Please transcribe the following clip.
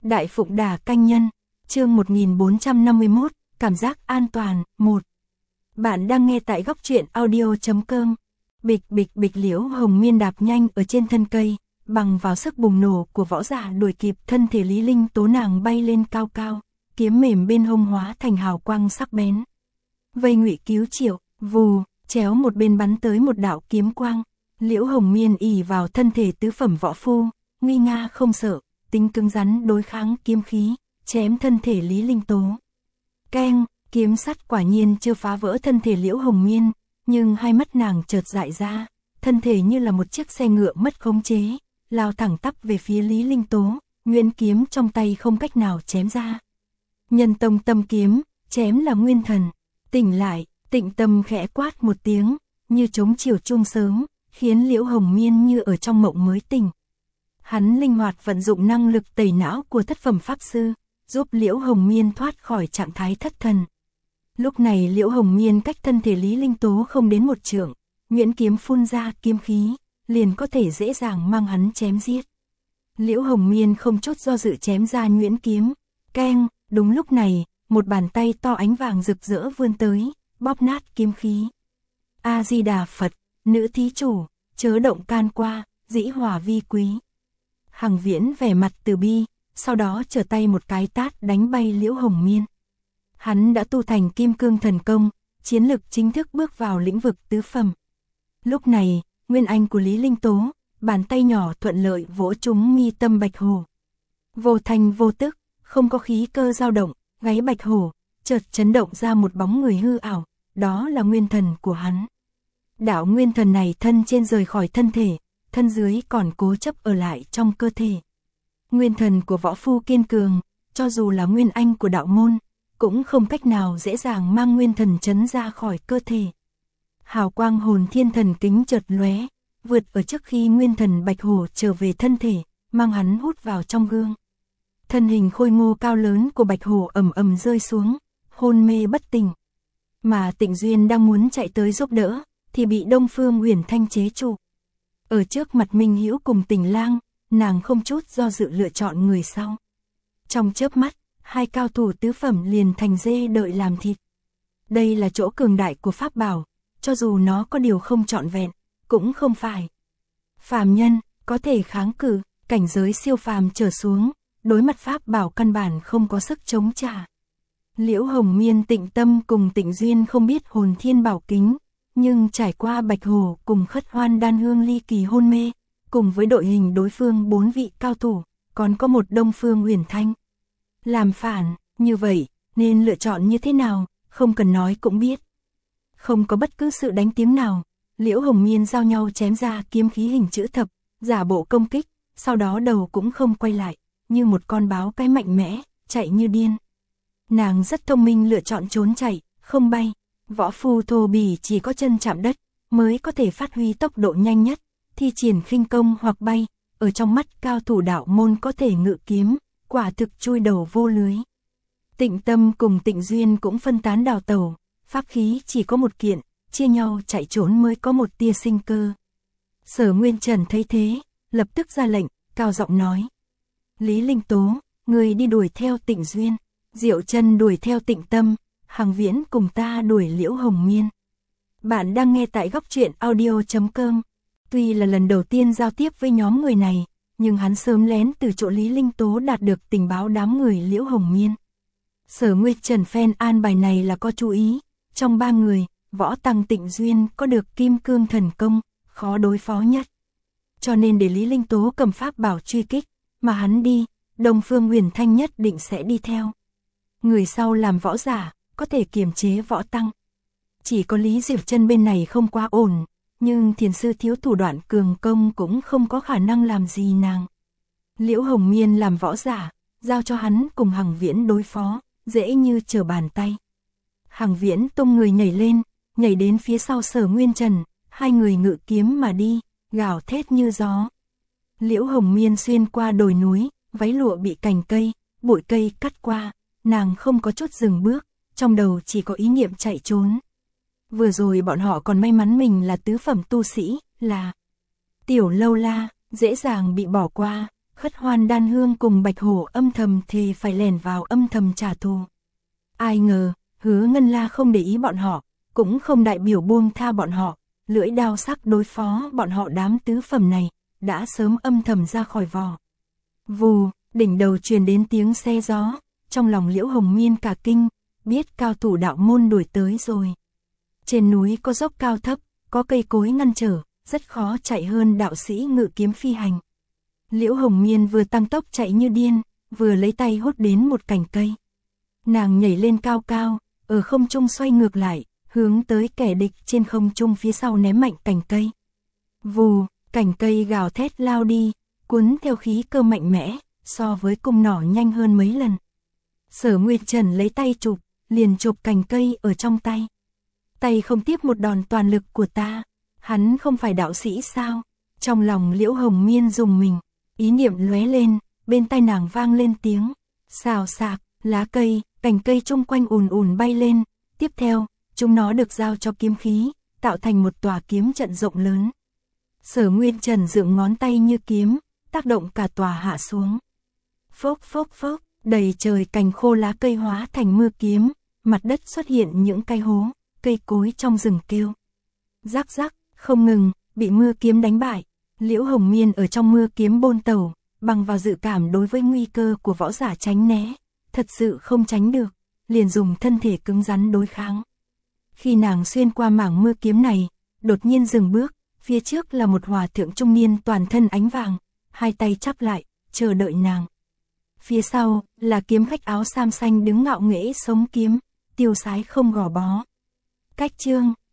Đại Phụng Đà Canh Nhân, chương 1451, cảm giác an toàn, 1. Bạn đang nghe tại góc truyện audio.com. Bịch bịch bịch, Liễu Hồng Miên đạp nhanh ở trên thân cây, bằng vào sức bùng nổ của võ giả đuổi kịp thân thể Lý Linh Tố, nàng bay lên cao cao, kiếm mềm bên hông hóa thành hào quang sắc bén. Vây Ngụy Cứu Triệu, vù, chéo một bên bắn tới một đạo kiếm quang. Liễu Hồng Miên ỷ vào thân thể tứ phẩm võ phu, nguy nga không sợ, tính cứng rắn đối kháng kiếm khí, chém thân thể Lý Linh Tố. Keng, kiếm sắt quả nhiên chưa phá vỡ thân thể Liễu Hồng Miên, nhưng hai mắt nàng chợt dại ra, thân thể như là một chiếc xe ngựa mất khống chế, lao thẳng tắp về phía Lý Linh Tố, nguyên kiếm trong tay không cách nào chém ra. Nhân tông tâm kiếm, chém là nguyên thần. Tỉnh lại, Tịnh Tâm khẽ quát một tiếng, như trống chiều chuông sớm, khiến Liễu Hồng Miên như ở trong mộng mới tỉnh. Hắn linh hoạt vận dụng năng lực tẩy não của thất phẩm pháp sư, giúp Liễu Hồng Miên thoát khỏi trạng thái thất thần. Lúc này Liễu Hồng Miên cách thân thể Lý Linh Tố không đến một trượng, nhuyễn kiếm phun ra kiếm khí, liền có thể dễ dàng mang hắn chém giết. Liễu Hồng Miên không chút do dự chém ra nhuyễn kiếm. Keng, đúng lúc này, một bàn tay to ánh vàng rực rỡ vươn tới, bóp nát kiếm khí. A Di Đà Phật, nữ thí chủ, chớ động can qua, dĩ hòa vi quý. Hằng Viễn vẻ mặt từ bi, sau đó trở tay một cái tát đánh bay Liễu Hồng Miên. Hắn đã tu thành Kim Cương Thần Công, chiến lực chính thức bước vào lĩnh vực tứ phẩm. Lúc này, nguyên anh của Lý Linh Tố, bàn tay nhỏ thuận lợi vỗ trúng mi tâm Bạch Hổ. Vô thanh vô tức, không có khí cơ dao động, gáy Bạch Hổ chợt chấn động ra một bóng người hư ảo, đó là nguyên thần của hắn. Đạo nguyên thần này thân trên rời khỏi thân thể, thân dưới còn cố chấp ở lại trong cơ thể. Nguyên thần của võ phu kiên cường, cho dù là nguyên anh của đạo môn, cũng không cách nào dễ dàng mang nguyên thần chấn ra khỏi cơ thể. Hào quang hồn thiên thần kính chợt lóe, vượt ở trước khi nguyên thần Bạch Hổ trở về thân thể, mang hắn hút vào trong gương. Thân hình khôi ngô cao lớn của Bạch Hổ ầm ầm rơi xuống, hôn mê bất tỉnh. Mà Tịnh Duyên đang muốn chạy tới giúp đỡ, thì bị Đông Phương Uyển Thanh chế trụ. Ở trước mặt Minh Hữu cùng Tình Lang, nàng không chút do dự lựa chọn người sau. Trong chớp mắt, hai cao thủ tứ phẩm liền thành dê đợi làm thịt. Đây là chỗ cường đại của pháp bảo, cho dù nó có điều không trọn vẹn, cũng không phải phàm nhân có thể kháng cự, cảnh giới siêu phàm trở xuống, đối mặt pháp bảo căn bản không có sức chống trả. Liễu Hồng Miên, Tịnh Tâm cùng Tịnh Duyên không biết hồn thiên bảo kính, nhưng trải qua Bạch Hổ cùng Khất Hoan Đan Hương ly kỳ hôn mê, cùng với đội hình đối phương 4 vị cao thủ, còn có một Đông Phương Uyển Thanh. Làm phản, như vậy, nên lựa chọn như thế nào, không cần nói cũng biết. Không có bất cứ sự đánh tiếng nào, Liễu Hồng Miên giao nhau chém ra kiếm khí hình chữ thập, giả bộ công kích, sau đó đầu cũng không quay lại, như một con báo cái mạnh mẽ, chạy như điên. Nàng rất thông minh lựa chọn trốn chạy, không bay. Võ phu thô bỉ chỉ có chân chạm đất, mới có thể phát huy tốc độ nhanh nhất, thi triển khinh công hoặc bay, ở trong mắt cao thủ đạo môn có thể ngự kiếm, quả thực chui đầu vô lưới. Tịnh Tâm cùng Tịnh Duyên cũng phân tán đào tẩu, pháp khí chỉ có một kiện, chia nhau chạy trốn mới có một tia sinh cơ. Sở Nguyên Trần thấy thế, lập tức ra lệnh, cao giọng nói: Lý Linh Tố, người đi đuổi theo Tịnh Duyên, Diệu Chân đuổi theo Tịnh Tâm, Hằng Viễn cùng ta đuổi Liễu Hồng Miên. Bạn đang nghe tại góc truyện audio.com. Tuy là lần đầu tiên giao tiếp với nhóm người này, nhưng hắn sớm lén từ chỗ Lý Linh Tố đạt được tình báo đám người Liễu Hồng Miên. Sở Nguyệt Trần phen an bài này là có chú ý, trong 3 người, Võ Tăng Tịnh Duyên có được Kim Cương Thần Công, khó đối phó nhất. Cho nên để Lý Linh Tố cầm pháp bảo truy kích, mà hắn đi, Đông Phương Uyển Thanh nhất định sẽ đi theo. Người sau làm võ giả, có thể kiềm chế Võ Tăng. Chỉ có Lý Diệp Chân bên này không quá ổn, nhưng thiền sư thiếu thủ đoạn cường công cũng không có khả năng làm gì nàng. Liễu Hồng Miên làm võ giả, giao cho hắn cùng Hằng Viễn đối phó, dễ như trở bàn tay. Hằng Viễn tung người nhảy lên, nhảy đến phía sau Sở Nguyên Trần, hai người ngự kiếm mà đi, gào thét như gió. Liễu Hồng Miên xuyên qua đồi núi, váy lụa bị cành cây, bụi cây cắt qua, nàng không có chút dừng bước, trong đầu chỉ có ý niệm chạy trốn. Vừa rồi bọn họ còn may mắn mình là tứ phẩm tu sĩ, là Tiểu Lâu La, dễ dàng bị bỏ qua, Khất Hoan Đan Hương cùng Bạch Hổ âm thầm thề phải lẻn vào âm thầm trả thù. Ai ngờ, Hứa Ngân La không để ý bọn họ, cũng không đại biểu buông tha bọn họ, lưỡi đao sắc đối phó bọn họ đám tứ phẩm này, đã sớm âm thầm ra khỏi vỏ. Vù, đỉnh đầu truyền đến tiếng xe gió, trong lòng Liễu Hồng Miên cả kinh, biết cao thủ đạo môn đuổi tới rồi. Trên núi có dốc cao thấp, có cây cối ngăn trở, rất khó chạy hơn đạo sĩ ngự kiếm phi hành. Liễu Hồng Miên vừa tăng tốc chạy như điên, vừa lấy tay hốt đến một cành cây. Nàng nhảy lên cao cao, ở không trung xoay ngược lại, hướng tới kẻ địch trên không trung phía sau ném mạnh cành cây. Vù, cành cây gào thét lao đi, cuốn theo khí cơ mạnh mẽ, so với cung nỏ nhanh hơn mấy lần. Sở Nguyệt Trần lấy tay chụp, liền chụp cành cây ở trong tay. Tay không tiếp một đòn toàn lực của ta, hắn không phải đạo sĩ sao? Trong lòng Liễu Hồng Miên rùng mình, ý niệm lóe lên, bên tai nàng vang lên tiếng xào xạc, lá cây, cành cây chung quanh ùn ùn bay lên, tiếp theo, chúng nó được giao cho kiếm khí, tạo thành một tòa kiếm trận rộng lớn. Sở Nguyên Trần dựng ngón tay như kiếm, tác động cả tòa hạ xuống. Phốc phốc phốc, đầy trời cành khô lá cây hóa thành mưa kiếm, mặt đất xuất hiện những cái hố, cây cối trong rừng kêu. Rắc rắc, không ngừng, bị mưa kiếm đánh bại. Liễu Hồng Miên ở trong mưa kiếm bôn tẩu, bằng vào dự cảm đối với nguy cơ của võ giả tránh né, thật sự không tránh được, liền dùng thân thể cứng rắn đối kháng. Khi nàng xuyên qua mảng mưa kiếm này, đột nhiên dừng bước, phía trước là một hòa thượng trung niên toàn thân ánh vàng, hai tay chắp lại, chờ đợi nàng. Phía sau là kiếm khách áo sam xanh đứng ngạo nghễ sống kiếm, tiêu sái không gò bó. Cách chương